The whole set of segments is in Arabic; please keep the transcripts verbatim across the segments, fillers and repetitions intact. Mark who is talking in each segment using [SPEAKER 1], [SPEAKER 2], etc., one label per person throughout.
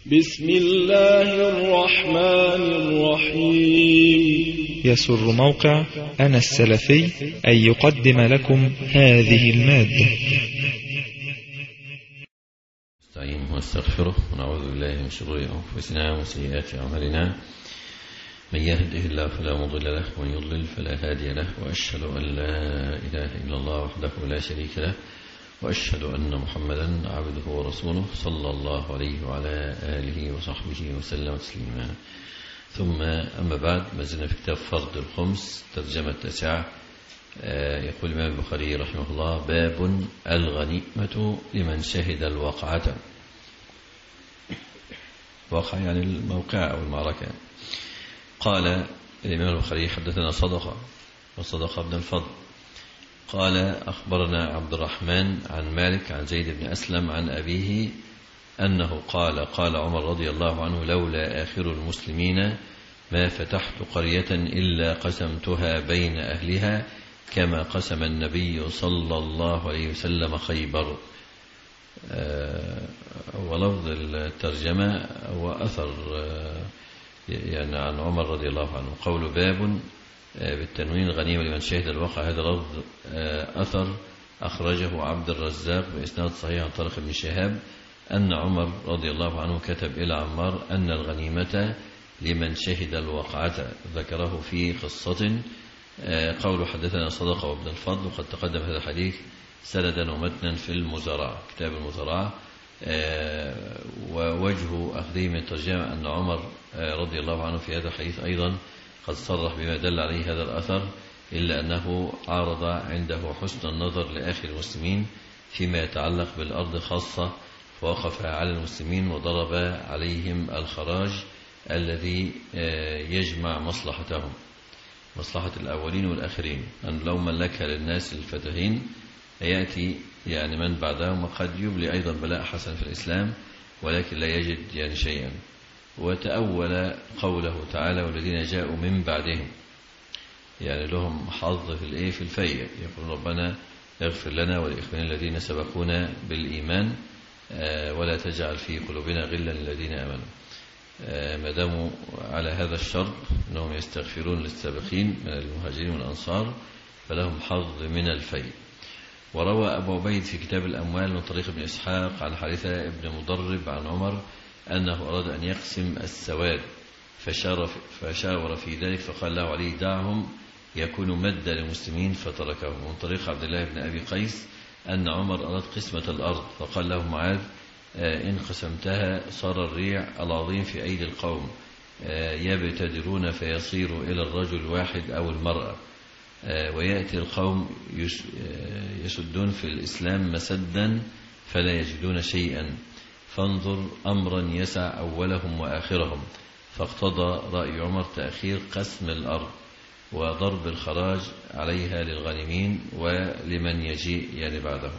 [SPEAKER 1] بسم الله الرحمن الرحيم.
[SPEAKER 2] يسر موقع أنا السلفي أن يقدم لكم هذه المادة.
[SPEAKER 3] نستعينه ونستغفره ونعوذ بالله من شرور أنفسنا وسيئات أعمالنا، من يهده الله فلا مضل له ومن يضلل فلا هادي له، وأشهد أن لا إله إلا الله وحده لا شريك له، وأشهد أن محمدا عبده ورسوله صلى الله عليه وعلى آله وصحبه وسلم تسليما. ثم أما بعد، ما زلنا في كتاب فرض الخمس ترجمة تسعة. يقول الإمام البخاري رحمه الله: باب الغنيمة لمن شهد الوقعة. وقع يعني الموقع أو المعركة. قال الإمام البخاري: حدثنا صدقة وصدقة بن الفضل قال: أخبرنا عبد الرحمن عن مالك عن زيد بن أسلم عن أبيه أنه قال: قال عمر رضي الله عنه: لولا آخر المسلمين ما فتحت قرية إلا قسمتها بين أهلها كما قسم النبي صلى الله عليه وسلم خيبر. ولفظ الترجمة وأثر يعني عن عمر رضي الله عنه. قول باب بالتنوين غنيمة لمن شهد الوقع، هذا لفظ أثر أخرجه عبد الرزاق بإسناد صحيح عن طريق ابن شهاب أن عمر رضي الله عنه كتب إلى عمار أن الغنيمة لمن شهد الوقعة، ذكره في قصة. قول حدثنا صدقة وابن الفضل، وقد تقدم هذا الحديث سندا ومتنا في المزارعة، كتاب المزارعة. ووجه أخذه من الترجمة أن عمر رضي الله عنه في هذا الحديث أيضا قد صرح بما دل عليه هذا الأثر، إلا أنه عارض عنده حسن النظر لآخر المسلمين فيما يتعلق بالأرض خاصة، فوقف على المسلمين وضرب عليهم الخراج الذي يجمع مصلحتهم، مصلحة الأولين والآخرين. أن لو ملكها للناس الفتحين يأتي يعني من بعدهم، وقد يبلي أيضا بلاء حسن في الإسلام ولكن لا يجد يعني شيئا. وتأول قوله تعالى: والذين جاءوا من بعدهم، يعني لهم حظ في الايه في الفيء. يقول ربنا اغفر لنا ولإخواننا الذين سبقونا بالإيمان ولا تجعل في قلوبنا غلا للذين آمنوا. ما داموا على هذا الشرط أنهم يستغفرون للسابقين من المهاجرين والأنصار فلهم حظ من الفيء. وروى أبو عبيد في كتاب الأموال من طريق ابن إسحاق عن حارثة بن مضرب عن عمر أنه أراد أن يقسم السواد فشاور في ذلك، فقال له علي: دعهم يكون مد للمسلمين، فتركه. من طريق عبد الله بن أبي قيس أن عمر أراد قسمة الأرض، فقال له معاذ: إن قسمتها صار الريع العظيم في أيدي القوم يبتدرون فيصير إلى الرجل الواحد أو المرأة، ويأتي القوم يسدون في الإسلام مسدا فلا يجدون شيئا، فانظر أمرا يسع أولهم وآخرهم. فاقتضى رأي عمر تأخير قسم الأرض وضرب الخراج عليها للغانمين ولمن يجيء يعني بعدهم.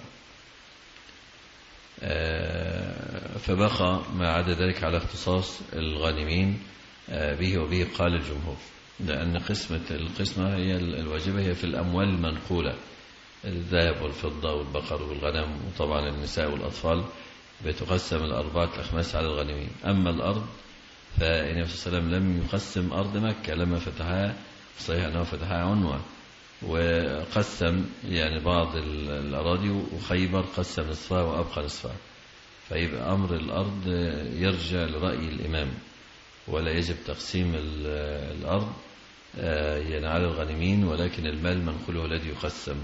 [SPEAKER 3] فبقى ما عدا ذلك على اختصاص الغانمين به، وبه قال الجمهور، لأن قسمة القسمة هي الواجبة هي في الأموال المنقولة، الذهب والفضة والبقر والغنم، وطبعا النساء والأطفال بتقسم الأربعة الأخماس على الغانمين. أما الأرض فالنبي صلى الله عليه وسلم لم يقسم أرض مكة لما فتحها، صحيح أنه فتحها عنوة، وقسم يعني بعض الأراضي، وخيبر قسم نصفها وأبقى نصفها. فيبقى أمر الأرض يرجع لرأي الإمام، ولا يجب تقسيم الأرض يعني على الغانمين، ولكن المال منقوله الذي يقسم.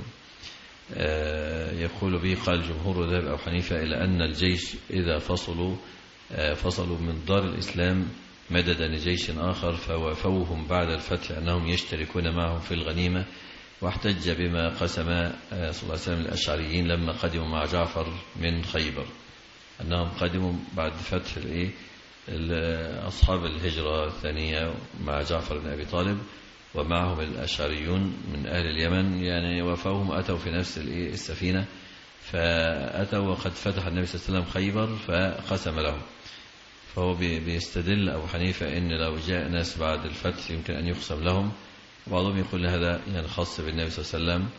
[SPEAKER 3] يقول به قال الجمهور وذهب أبو حنيفة إلى أن الجيش إذا فصلوا فصلوا من دار الإسلام مددا لجيش آخر فوافوهم بعد الفتح أنهم يشتركون معهم في الغنيمة. واحتج بما قسم صلى الله عليه وسلم الأشعريين لما قدموا مع جعفر من خيبر، أنهم قدموا بعد فتح الإيه أصحاب الهجرة الثانية مع جعفر بن أبي طالب، ومعهم الأشعريون من أهل اليمن، يعني وافوهم أتوا في نفس السفينة، فأتوا وقد فتح النبي صلى الله عليه وسلم خيبر فقسم لهم. فهو بيستدل أبو حنيفة إن لو جاء ناس بعد الفتح يمكن أن يقسم لهم. بعضهم يقول هذا يعني خاص بالنبي صلى الله عليه وسلم،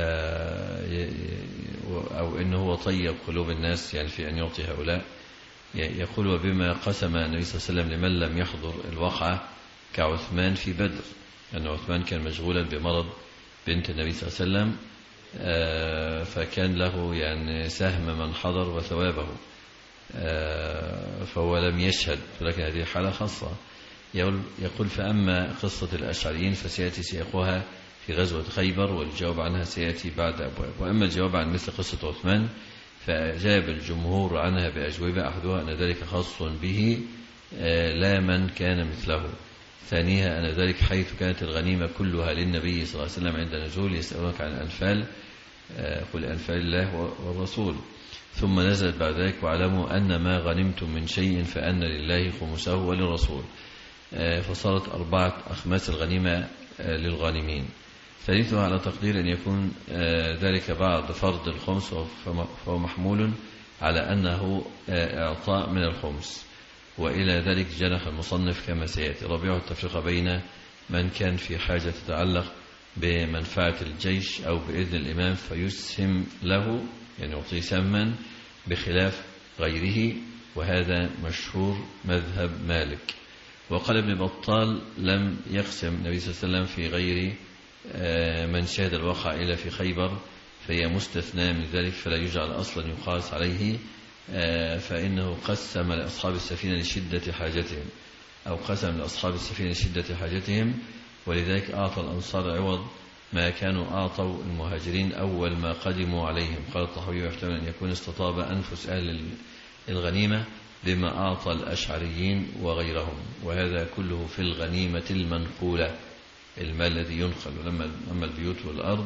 [SPEAKER 3] أو إنه هو طيب قلوب الناس يعني في أن يعطي هؤلاء. يقول وبما قسم النبي صلى الله عليه وسلم لمن لم يحضر الوقعة كعثمان في بدر، أن عثمان كان مشغولا بمرض بنت النبي صلى الله عليه وسلم، فكان له يعني سهم من حضر وثوابه، فهو لم يشهد، ولكن هذه حالة خاصة. يقول فأما قصة الأشعريين فسيأتي سياقها في غزوة خيبر، والجواب عنها سيأتي بعد أبواب. وأما الجواب عن مثل قصة عثمان فأجاب الجمهور عنها بأجوبة، أحدها أن ذلك خاص به لا من كان مثله. ثانيها أن ذلك حيث كانت الغنيمة كلها للنبي صلى الله عليه وسلم عند نزول يسألونك عن الأنفال، قل أنفال الله والرسول. ثم نزلت بعد ذلك واعلموا أن ما غنمتم من شيء فأن لله خمسه وللرسول، فصارت أربعة أخماس الغنيمة للغانمين. ثالثها على تقدير أن يكون ذلك بعد فرض الخمس، فهو محمول على أنه إعطاء من الخمس، وإلى ذلك جنح المصنف كما سيأتي. رابعها التفرقة بين من كان في حاجة تتعلق بمنفعة الجيش أو بإذن الإمام فيسهم له، يعني يعطي سما، بخلاف غيره، وهذا مشهور مذهب مالك. وقال ابن بطال لم يقسم النبي صلى الله عليه وسلم في غير من شهد الوقع إلا في خيبر، فهي مستثنى من ذلك، فلا يجعل أصلا يقاس عليه، فإنه قسم لأصحاب السفينة لشدة حاجتهم، أو قسم لأصحاب السفينة لشدة حاجتهم، ولذلك أعطى الأنصار عوض ما كانوا أعطوا المهاجرين أول ما قدموا عليهم. قال الطحاوي يحتمل أن يكون استطاب أنفس أهل الغنيمة بما أعطى الأشعريين وغيرهم، وهذا كله في الغنيمة المنقولة، المال الذي ينقل. ولما البيوت والأرض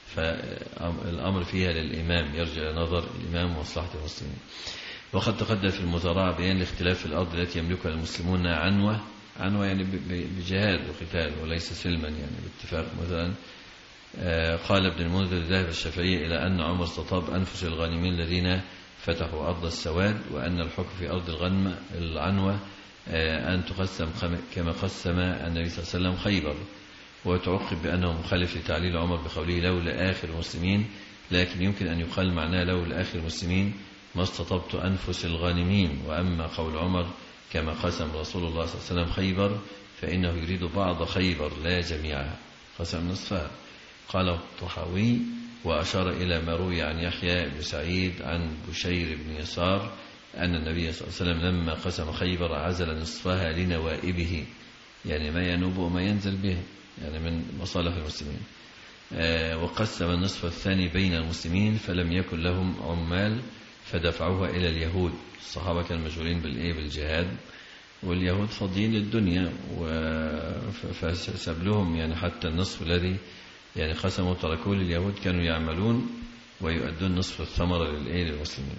[SPEAKER 3] فالأمر فيها للإمام، يرجع نظر الإمام ومصلحة المسلمين. وقد تقدم في المزارعة بيان الاختلاف في الأرض التي يملكها المسلمون عنوة عنوة يعني بجهاد وقتال وليس سلما، يعني باتفاق. مثلا قال ابن المنذر ذهب الشافعي إلى أن عمر استطاب أنفس الغانمين الذين فتحوا أرض السواد، وأن الحكم في أرض الغنم العنوة أن تقسم كما قسم النبي صلى الله عليه وسلم خيبر. وتعقب بأنه مخالف لتعليل عمر بقوله لولا آخر المسلمين، لكن يمكن أن يقال معناه لولا آخر المسلمين ما استطبت أنفس الغانمين. وأما قول عمر كما قسم رسول الله صلى الله عليه وسلم خيبر فإنه يريد بعض خيبر لا جميعها، قسم نصفها. قال الطحاوي وأشار إلى ما روي عن يحيى بن سعيد عن بشير بن يسار أن النبي صلى الله عليه وسلم لما قسم خيبر عزل نصفها لنوائبه، يعني ما ينوب وما ينزل به، يعني من مصالح المسلمين. وقسم النصف الثاني بين المسلمين فلم يكن لهم عمال فدفعوها إلى اليهود. الصحابة كانوا مشغولين بالإيه بالجهاد، واليهود فاضيين للدنيا، فسب لهم يعني حتى النصف الذي يعني قسموا تركوه لليهود كانوا يعملون ويؤدون نصف الثمرة للإيه للمسلمين.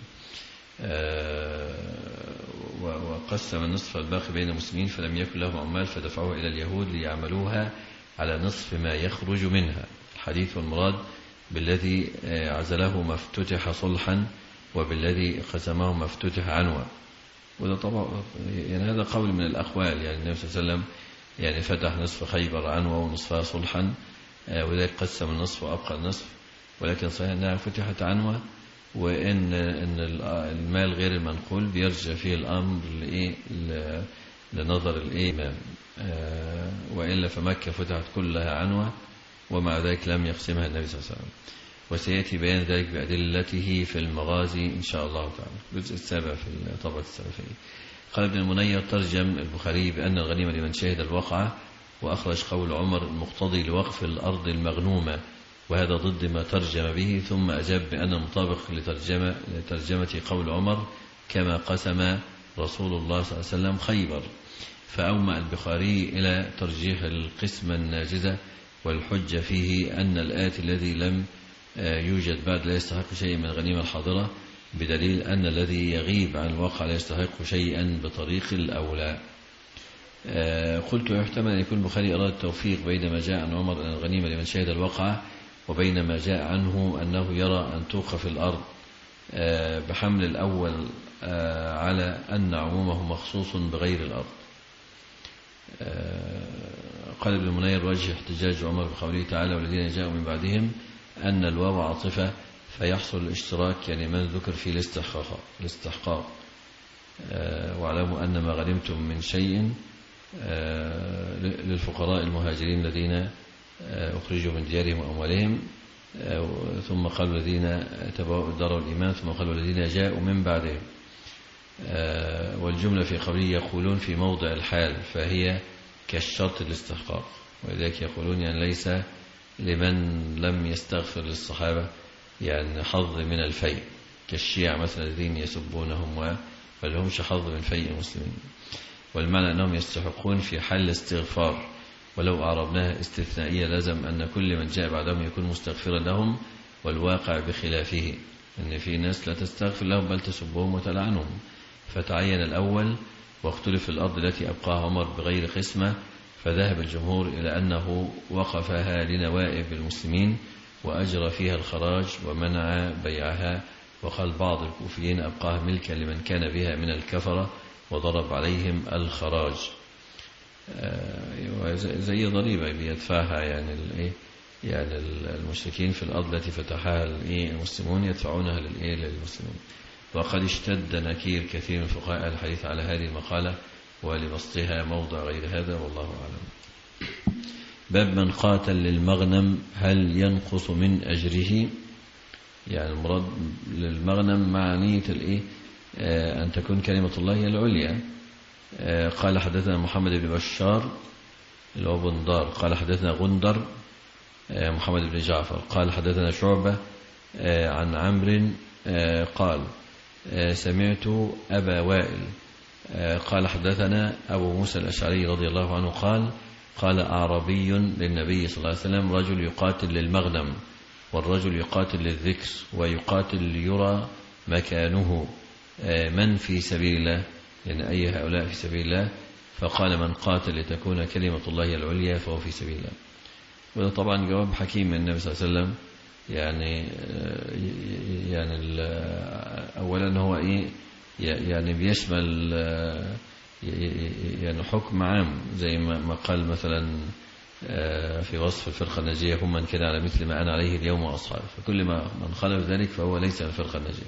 [SPEAKER 3] وقسم النصف الباقي بين المسلمين فلم يكن لهم عمال فدفعوها إلى اليهود ليعملوها على نصف ما يخرج منها. الحديث والمراد بالذي عزله ما افتتح صلحا وبالذي قسمه ما افتتح عنوة. وده طبعا يعني هذا قول من الأقوال، يعني النبي صلى الله عليه وسلم يعني فتح نصف خيبر عنوة ونصفها صلحا، وذلك قسم النصف وأبقى النصف، ولكن صحيح أنها فتحت عنوة، وإن إن المال غير المنقول بيرجع فيه الأمر لإيه لنظر الإمام، وإلا فمكة فتحت كلها عنوة ومع ذلك لم يقسمها النبي صلى الله عليه وسلم. وسيأتي بيان ذلك بأدلته في المغازي إن شاء الله تعالى، الجزء السابع في الطبعة السلفية. قال ابن المنير ترجم البخاري بأن الغنيمة لمن شهد الوقعة، وأخرج قول عمر المقتضي لوقف الأرض المغنومة، وهذا ضد ما ترجم به. ثم أجاب بأن المطابق لترجمة, لترجمة قول عمر كما قسم رسول الله صلى الله عليه وسلم خيبر. فأومأ البخاري إلى ترجيح القسمة الناجزة، والحجة فيه أن الآتي الذي لم يوجد بعد لا يستحق شيء من الغنيمة الحاضرة، بدليل أن الذي يغيب عن الواقع لا يستحق شيئا بطريق الأولى. قلت يحتمل أن يكون البخاري أراد التوفيق بين ما جاء عن عمر أن الغنيمة لمن شهد الواقع، وبين ما جاء عنه أنه يرى أن توقف الأرض، بحمل الأول على أن عمومه مخصوص بغير الأرض. قال ابن المنير وجه احتجاج عمر بقوله تعالى والذين جاءوا من بعدهم أن الواو عاطفة فيحصل الاشتراك، يعني من ذكر في الاستحقاق. واعلموا أن ما غنمتم من شيء للفقراء المهاجرين الذين أخرجوا من ديارهم وأموالهم، ثم قالوا الذين تبوأوا الدار والإيمان، ثم قالوا الذين جاءوا من بعدهم. والجملة في قوله يقولون في موضع الحال، فهي كالشرط الاستحقاق، ولذلك يقولون يعني ليس لمن لم يستغفر للصحابة يعني حظ من الفيء، كالشيعة مثلا الذين يسبونهم فلهمش حظ من فيء المسلمين. والمعنى أنهم يستحقون في حال الاستغفار، ولو أعربناها استثنائية لازم أن كل من جاء بعدهم يكون مستغفرا لهم، والواقع بخلافه، أن في ناس لا تستغفر لهم بل تسبهم وتلعنهم. فتعين الأول، واختلف الأرض التي أبقاها عمر بغير قسمة، فذهب الجمهور إلى أنه وقفها لنوائب المسلمين وأجرى فيها الخراج ومنع بيعها، وقال بعض الكوفيين أبقاها ملكا لمن كان بها من الكفرة وضرب عليهم الخراج، زي ضريبة بيدفعها يعني يعني المشركين في الأرض التي فتحها المسلمون يدفعونها للمسلمين. وقد اشتد نكير كثير من فقهاء الحديث على هذه المقالة ولبسطها موضع غير هذا، والله أعلم. باب من قاتل للمغنم هل ينقص من أجره؟ يعني المراد للمغنم مع نية الإيه؟ أن تكون كلمة الله هي العليا. قال حدثنا محمد بن بشار اللي هو بندار، قال حدثنا غندر محمد بن جعفر، قال حدثنا شعبة عن عمرو قال سمعت أبا وائل قال حدثنا أبو موسى الأشعري رضي الله عنه قال قال أعربي للنبي صلى الله عليه وسلم رجل يقاتل للمغنم، والرجل يقاتل للذكر، ويقاتل ليرى مكانه، من في سبيل الله؟ يعني أي هؤلاء في سبيل الله؟ فقال من قاتل لتكون كلمة الله العليا فهو في سبيل الله. وده طبعا جواب حكيم من النبي صلى الله عليه وسلم، يعني يعني أولا هو إيه يعني بيشمل يعني حكم عام، زي ما قال مثلا في وصف الفرقة الناجية هم من كان على مثل ما أنا عليه اليوم وأصحابي، فكل ما من خالف ذلك فهو ليس الفرقة الناجية.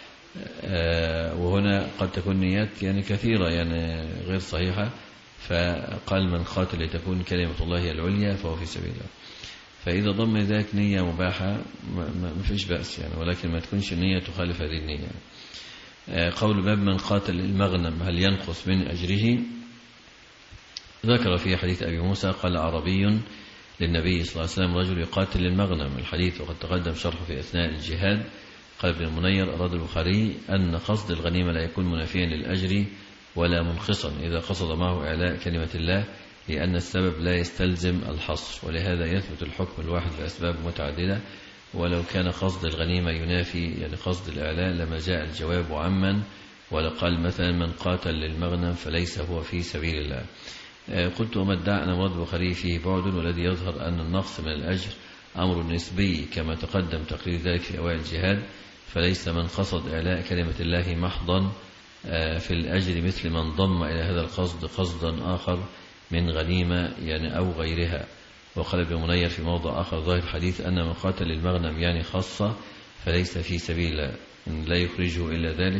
[SPEAKER 3] وهنا قد تكون نيات يعني كثيرة يعني غير صحيحة، فقال من قاتل لتكون كلمة الله العليا فهو في سبيل الله. فإذا ضم ذلك نية مباحة ما فيش بأس يعني، ولكن ما تكونش النية تخالف هذه النية. قول باب من قاتل المغنم هل ينقص من أجره؟ ذكر في حديث أبي موسى قال عربي للنبي صلى الله عليه وسلم رجل يقاتل للمغنم، الحديث وقد تقدم شرحه في أثناء الجهاد. قال ابن المنير أراد البخاري أن قصد الغنيمة لا يكون منافيا للأجر ولا منقصا إذا قصد معه إعلاء كلمة الله، لأن السبب لا يستلزم الحصر، ولهذا يثبت الحكم الواحد بأسباب متعددة. ولو كان قصد الغنيمة ينافي يعني قصد الإعلاء لما جاء الجواب عما، ولقال مثلا من قاتل للمغنم فليس هو في سبيل الله. قلت وما ادعى أن مراد البخاري فيه بعد، والذي يظهر أن النقص من الأجر أمر نسبي كما تقدم تقرير ذلك في أوائل الجهاد، فليس من قصد إعلاء كلمة الله محضا في الأجر مثل من ضم إلى هذا القصد قصدا آخر من غنيمة يعني أو غيرها. وقال ابن منير في موضع آخر ظاهر الحديث أن من قاتل للمغنم يعني خاصة فليس في سبيل الله، لا يخرجه إلا ذلك،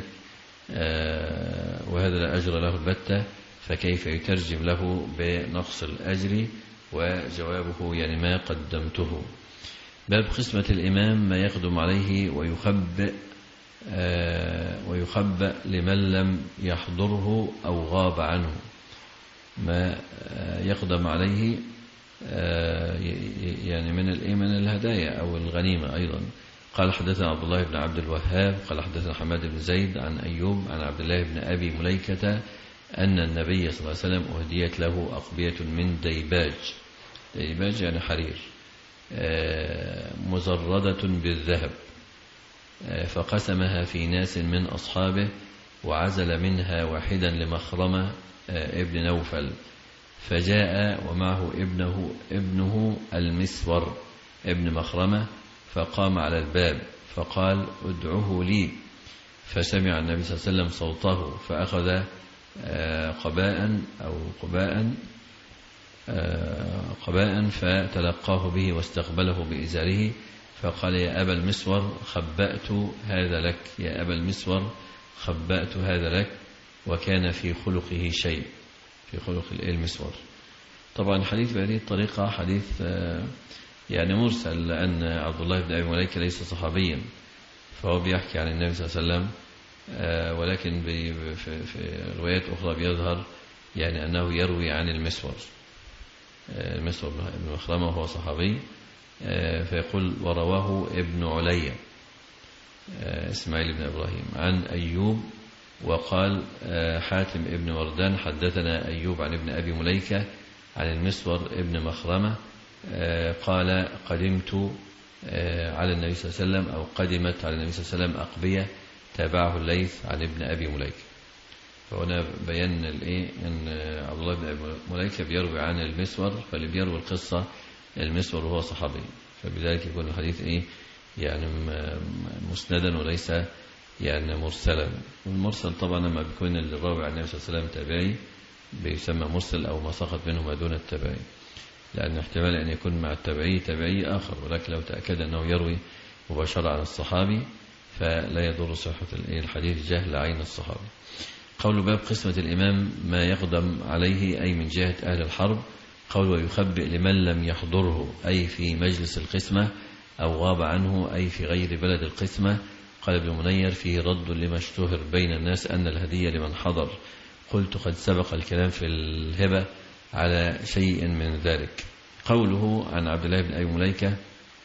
[SPEAKER 3] وهذا لا أجر له البتة، فكيف يترجم له بنقص الأجر؟ وجوابه يعني ما قدمته. باب قسمة الإمام ما يقدم عليه ويخبئ ويخبئ لمن لم يحضره أو غاب عنه، ما يقدم عليه يعني من من الهدايا أو الغنيمة أيضا. قال حدثنا عبد الله بن عبد الوهاب قال حدثنا حماد بن زيد عن أيوب عن عبد الله بن أبي مليكة أن النبي صلى الله عليه وسلم أهديت له أقبية من ديباج، ديباج يعني حرير مزردة بالذهب، فقسمها في ناس من أصحابه وعزل منها واحدا لمخرمة ابن نوفل، فجاء ومعه ابنه ابنه المسور ابن مخرمة، فقام على الباب فقال ادعوه لي، فسمع النبي صلى الله عليه وسلم صوته، فأخذ قباء أو قباء قباء فتلقاه به واستقبله بإزاره، فقال يا أبا المسور خبأت هذا لك، يا أبا المسور خبأت هذا لك، وكان في خلقه شيء، في خلق المسور. طبعا حديث بهذه الطريقة حديث يعني مرسل، لأن عبد الله بن أبي مليكة ليس صحابيا، فهو بيحكي عن النبي صلى الله عليه وسلم، ولكن في روايات أخرى بيظهر يعني أنه يروي عن المسور، المسور بن مخرمة وهو صحابي، فيقول ورواه ابن علي إسماعيل بن إبراهيم عن أيوب، وقال حاتم ابن وردان حدثنا أيوب عن ابن أبي مليكة عن المسور ابن مخرمة قال قدمت على النبي صلى الله عليه وسلم، أو قدمت على النبي صلى الله عليه وسلم أقبية تابعه الليث عن ابن أبي مليكة. فهنا بيان الإيه أن عبد الله بن أبي مليكة بيروي عن المسور، فاللي بيروي القصة المسور وهو صحابي، فبذلك يكون الحديث إيه يعني مسندا وليس يعني مرسلا. والمرسل طبعا لما بيكون الراوي عن النبي صلى الله عليه وسلم تابعي بيسمى مرسل، أو ما سقط منه ما دون التابعي، لأن احتمال أن يكون مع التابعي تابعي آخر، ولكن لو تأكد أنه يروي مباشرة عن الصحابي فلا يضر صحة الحديث جهل عين الصحابي. قول باب قسمة الإمام ما يقدم عليه أي من جهة أهل الحرب. قول ويخبئ لمن لم يحضره أي في مجلس القسمة أو غاب عنه أي في غير بلد القسمة. قال ابن منير فيه رد لما اشتهر بين الناس أن الهدية لمن حضر. قلت قد سبق الكلام في الهبة على شيء من ذلك. قوله عن عبد الله بن أبي مليكة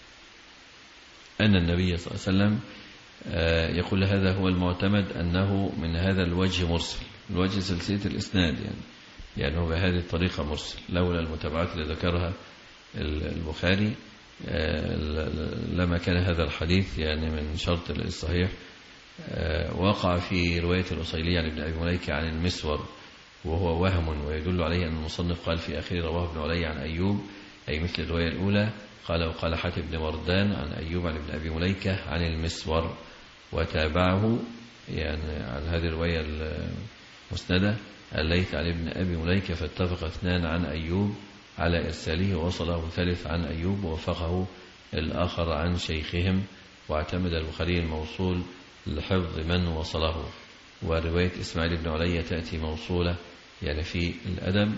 [SPEAKER 3] أن النبي صلى الله عليه وسلم يقول هذا هو المعتمد أنه من هذا الوجه مرسل، الوجه سلسلة الإسناد يعني يعني هو بهذه الطريقة مرسل، لولا المتابعات اللي ذكرها البخاري لما كان هذا الحديث يعني من شرط الصحيح. وقع في رواية الأصيلية عن ابن أبي مليكة عن المسور وهو وهم، ويدل عليه أن المصنف قال في آخر رواه ابن علي عن أيوب أي مثل الرواية الأولى. قال وقال حاتم بن وردان عن أيوب عن ابن أبي مليكة عن المسور، وتابعه يعني عن هذه الرواية المسندة الليث عن ابن أبي مليكة، فاتفق اثنان عن أيوب على إرساله، ووصله ثالث عن أيوب ووفقه الآخر عن شيخهم، واعتمد البخاري الموصول لحفظ من وصله. ورواية إسماعيل بن علي تأتي موصولة يعني في الأدب.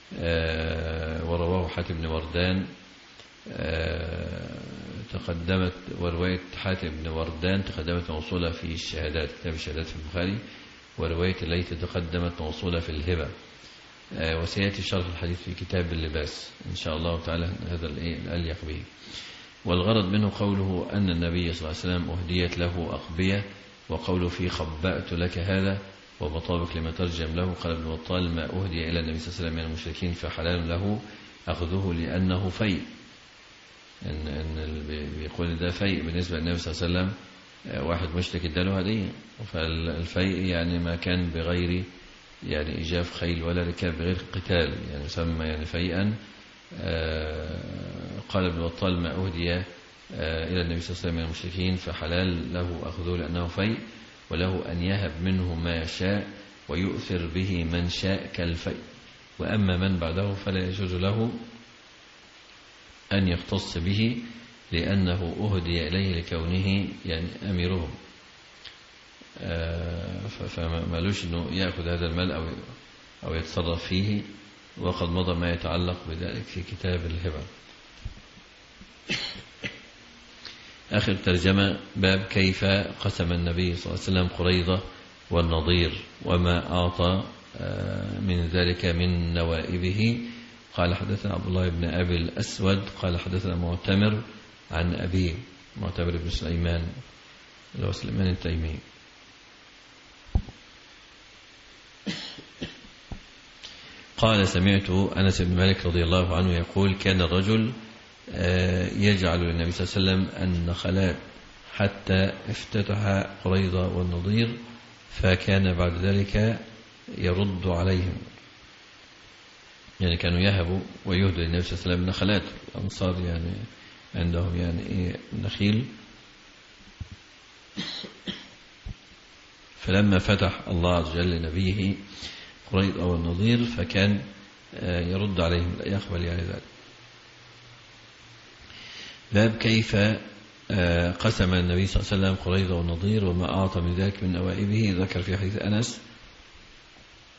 [SPEAKER 3] ورواه حاتم بن وردان تقدمت، ورواية حاتم بن وردان تقدمت موصولة في الشهادات، كتاب الشهادات في البخاري. ورواية الليث تقدمت موصولة في الهبة. وسيأتي شرح الحديث في كتاب اللباس إن شاء الله تعالى، هذا الأليق به. والغرض منه قوله أن النبي صلى الله عليه وسلم أهديت له أقبية، وقوله في خبأت لك هذا ومطابق لما ترجم له. قال ابن بطال ما أهدي إلى النبي صلى الله عليه وسلم من المشركين فحلال له أخذه لأنه فيء، إن, إن بيقول ده فيء بالنسبة للنبي صلى الله عليه وسلم، واحد مشرك اداله هدية، فالفيء يعني ما كان بغير يعني إجاف خيل ولا ركاب، بغير قتال يعني يسمى يعني فيئا. قال ابن بطال ما أهدي إلى النبي صلى الله عليه وسلم من المشركين فحلال له أخذه لأنه فيء، وله أن يهب منه ما يشاء ويؤثر به من شاء كالفيء، وأما من بعده فلا يجوز له أن يختص به لأنه أهدي إليه لكونه يعني أميرهم، فمالوش أنه يأخذ هذا المال أو أو يتصرف فيه. وقد مضى ما يتعلق بذلك في كتاب الهبة. آخر ترجمة باب كيف قسم النبي صلى الله عليه وسلم قريظة والنضير وما أعطى من ذلك من نوائبه. قال حدثنا عبد الله بن أبي الأسود قال حدثنا معتمر عن أبيه، معتمر بن سليمان اللي هو سليمان التيمي. قال سمعت أنس بن مالك رضي الله عنه يقول كان الرجل يجعل للنبي صلى الله عليه وسلم النخلات حتى افتتح قريظة والنضير، فكان بعد ذلك يرد عليهم، يعني كانوا يهبوا ويهدوا للنبي صلى الله عليه وسلم نخلات. الأنصار يعني عندهم يعني إيه نخيل، فلما فتح الله عز وجل لنبيه قريظة والنضير فكان يرد عليهم لا يقبل يعني ذلك. باب كيف قسم النبي صلى الله عليه وسلم قريظة والنضير وما أعطى من ذلك من نوائبه. ذكر في حديث أنس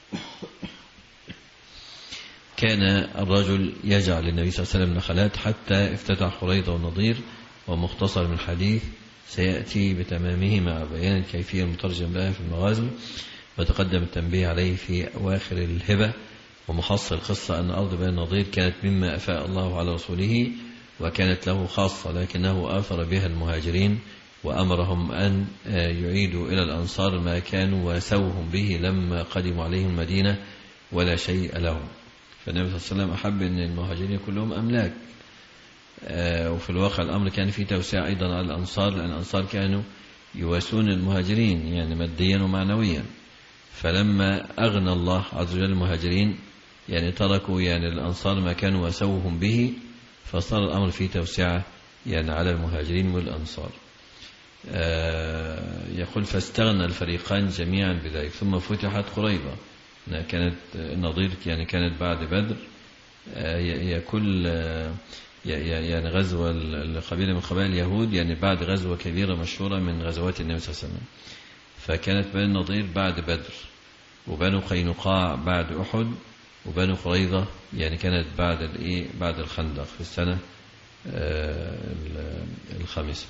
[SPEAKER 3] كان الرجل يجعل للنبي صلى الله عليه وسلم نخلات حتى افتتح قريظة والنضير، ومختصر من الحديث سيأتي بتمامه مع بيان الكيفية المترجم لها في المغازي، وتقدم التنبيه عليه في أواخر الهبة. ومحصل القصة أن أرض بني النضير كانت مما أفاء الله على رسوله وكانت له خاصة، لكنه آثر بها المهاجرين وأمرهم أن يعيدوا إلى الأنصار ما كانوا وسوهم به لما قدموا عليهم المدينة ولا شيء لهم. فالنبي صلى الله عليه وسلم أحب أن المهاجرين كلهم أملاك، وفي الواقع الأمر كان فيه توسيع أيضا على الأنصار، لأن الأنصار كانوا يواسون المهاجرين يعني ماديا ومعنويا. فلما أغنى الله عز وجل المهاجرين يعني تركوا يعني الأنصار ما كانوا وسوهم به، فصار الأمر فيه توسعة يعني على المهاجرين والأنصار. يقول فاستغنى الفريقان جميعا بذلك. ثم فتحت قريظة، كانت النضير يعني كانت بعد بدر، كل يعني غزوة القبيلة من قبائل اليهود يعني بعد غزوة كبيرة مشهورة من غزوات النبي صلى الله عليه وسلم. فكانت بني النضير بعد بدر، وبنو قينقاع بعد أحد، وبنو قريظة يعني كانت بعد الايه بعد الخندق في السنة الخامسة.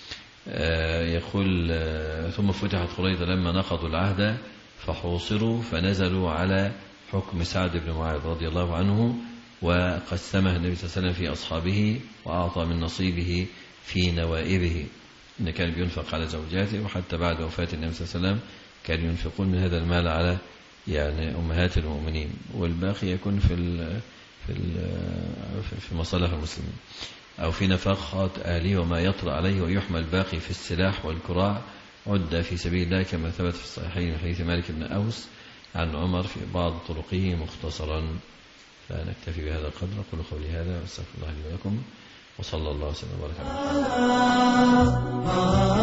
[SPEAKER 3] يقول ثم فتحت قريظة لما نقضوا العهد فحوصروا فنزلوا على حكم سعد بن معاذ رضي الله عنه، وقسمها النبي صلى الله عليه وسلم في أصحابه وأعطى من نصيبه في نوائبه، إن كان بينفق على زوجاته، وحتى بعد وفاة النبي صلى الله عليه وسلم كانوا ينفقون من هذا المال على يعني أمهات المؤمنين، والباقي يكون في في في مصالح المسلمين أو في نفقات أهله وما يطرأ عليه، ويحمل الباقي في السلاح والكراع عد في سبيل الله، كما ثبت في الصحيحين من حديث مالك بن أوس عن عمر في بعض طرقه مختصرا. فنكتفي بهذا القدر. أقول قولي هذا واستغفر الله لي ولكم، وصلى الله وسلم وبارك على محمد.